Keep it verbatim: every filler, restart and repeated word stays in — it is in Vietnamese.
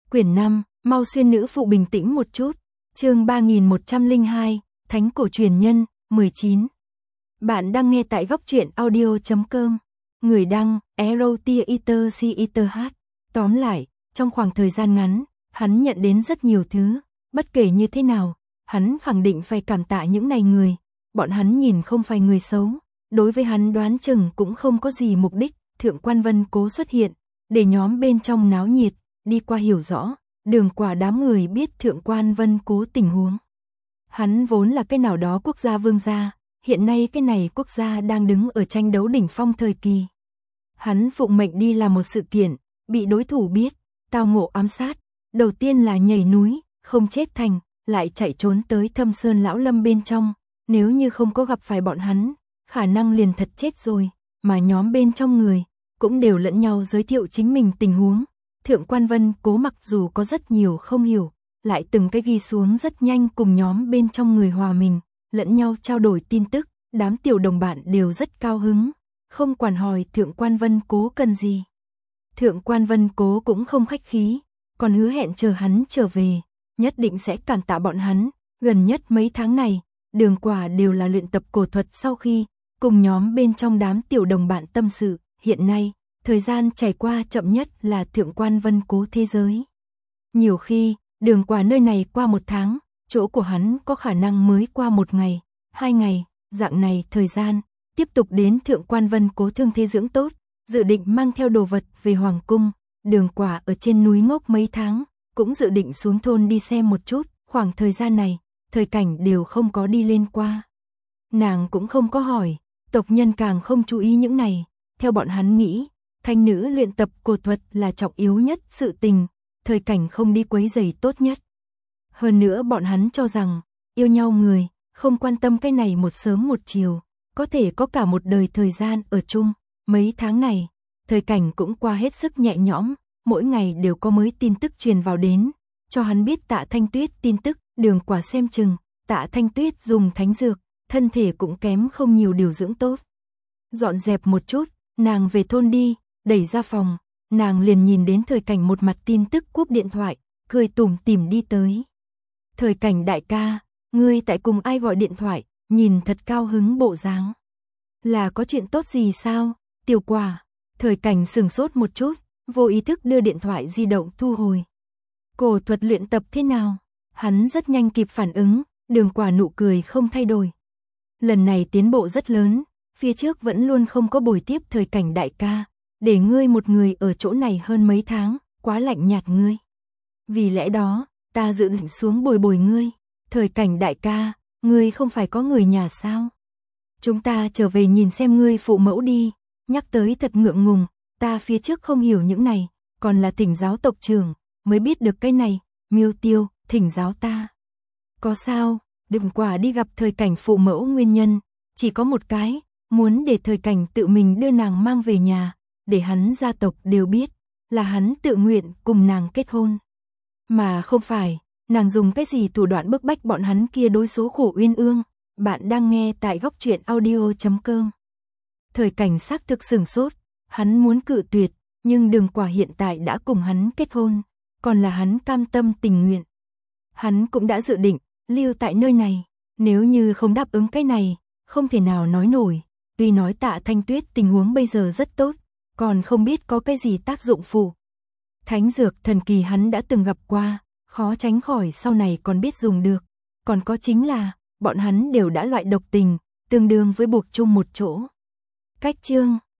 Quyển năm, mau xuyên nữ phụ bình tĩnh một chút. Chương ba nghìn một trăm lẻ hai, Thánh cổ truyền nhân, mười chín. Bạn đang nghe tại góc truyện audio chấm com. Người đăng, erotiaiterch. Tóm lại, trong khoảng thời gian ngắn, hắn nhận đến rất nhiều thứ, bất kể như thế nào, hắn khẳng định phải cảm tạ những này người. Bọn hắn nhìn không phải người xấu, đối với hắn đoán chừng cũng không có gì mục đích. Thượng quan Vân Cố xuất hiện, để nhóm bên trong náo nhiệt, đi qua hiểu rõ, Đường Quả đám người biết Thượng quan Vân Cố tình huống. Hắn vốn là cái nào đó quốc gia vương gia, hiện nay cái này quốc gia đang đứng ở tranh đấu đỉnh phong thời kỳ. Hắn phụng mệnh đi làm một sự kiện, bị đối thủ biết, tao ngộ ám sát, đầu tiên là nhảy núi, không chết thành, lại chạy trốn tới Thâm Sơn Lão Lâm bên trong, nếu như không có gặp phải bọn hắn, khả năng liền thật chết rồi, mà nhóm bên trong người cũng đều lẫn nhau giới thiệu chính mình tình huống. Thượng quan Vân Cố mặc dù có rất nhiều không hiểu, lại từng cái ghi xuống rất nhanh cùng nhóm bên trong người hòa mình, lẫn nhau trao đổi tin tức, đám tiểu đồng bạn đều rất cao hứng, không quản hỏi Thượng quan Vân Cố cần gì. Thượng quan Vân Cố cũng không khách khí, còn hứa hẹn chờ hắn trở về, nhất định sẽ cảm tạ bọn hắn. Gần nhất mấy tháng này, Đường Quả đều là luyện tập cổ thuật sau khi cùng nhóm bên trong đám tiểu đồng bạn tâm sự. Hiện nay, thời gian trải qua chậm nhất là Thượng quan Vân Cố thế giới. Nhiều khi, Đường Quả nơi này qua một tháng, chỗ của hắn có khả năng mới qua một ngày, hai ngày, dạng này thời gian, tiếp tục đến Thượng quan Vân Cố thương thế dưỡng tốt, dự định mang theo đồ vật về Hoàng cung. Đường Quả ở trên núi ngốc mấy tháng, cũng dự định xuống thôn đi xem một chút, khoảng thời gian này, Thời Cảnh đều không có đi lên qua. Nàng cũng không có hỏi, tộc nhân càng không chú ý những này. Theo bọn hắn nghĩ, thanh nữ luyện tập cổ thuật là trọng yếu nhất sự tình, Thời Cảnh không đi quấy rầy tốt nhất. Hơn nữa bọn hắn cho rằng, yêu nhau người, không quan tâm cái này một sớm một chiều, có thể có cả một đời thời gian ở chung. Mấy tháng này, Thời Cảnh cũng qua hết sức nhẹ nhõm, mỗi ngày đều có mới tin tức truyền vào đến, cho hắn biết Tạ Thanh Tuyết tin tức. Đường Quả xem chừng, Tạ Thanh Tuyết dùng thánh dược, thân thể cũng kém không nhiều điều dưỡng tốt. Dọn dẹp một chút, nàng về thôn đi, đẩy ra phòng, nàng liền nhìn đến Thời Cảnh một mặt tin tức cúp điện thoại, cười tủm tỉm đi tới. Thời Cảnh đại ca, ngươi tại cùng ai gọi điện thoại, nhìn thật cao hứng bộ dáng. Là có chuyện tốt gì sao, Tiểu Quả? Thời Cảnh sừng sốt một chút, vô ý thức đưa điện thoại di động thu hồi. Cổ thuật luyện tập thế nào? Hắn rất nhanh kịp phản ứng, Đường Quả nụ cười không thay đổi. Lần này tiến bộ rất lớn, phía trước vẫn luôn không có bồi tiếp Thời Cảnh đại ca, để ngươi một người ở chỗ này hơn mấy tháng, quá lạnh nhạt ngươi. Vì lẽ đó, ta dự định xuống bồi bồi ngươi. Thời Cảnh đại ca, ngươi không phải có người nhà sao? Chúng ta trở về nhìn xem ngươi phụ mẫu đi. Nhắc tới thật ngượng ngùng, ta phía trước không hiểu những này, còn là thỉnh giáo tộc trưởng, mới biết được cái này. Miêu Tiêu, thỉnh giáo ta. Có sao? Đường Quả đi gặp Thời Cảnh phụ mẫu nguyên nhân, chỉ có một cái, muốn để Thời Cảnh tự mình đưa nàng mang về nhà, để hắn gia tộc đều biết, là hắn tự nguyện cùng nàng kết hôn. Mà không phải, nàng dùng cái gì thủ đoạn bức bách bọn hắn kia đối số khổ uyên ương. Bạn đang nghe tại góc truyện audio chấm com. Thời Cảnh xác thực sửng sốt, hắn muốn cự tuyệt, nhưng Đường Quả hiện tại đã cùng hắn kết hôn, còn là hắn cam tâm tình nguyện. Hắn cũng đã dự định lưu tại nơi này, nếu như không đáp ứng cái này, không thể nào nói nổi. Tuy nói Tạ Thanh Tuyết tình huống bây giờ rất tốt, còn không biết có cái gì tác dụng phụ. Thánh dược thần kỳ hắn đã từng gặp qua, khó tránh khỏi sau này còn biết dùng được. Còn có chính là, bọn hắn đều đã loại độc tình, tương đương với buộc chung một chỗ. Cách chương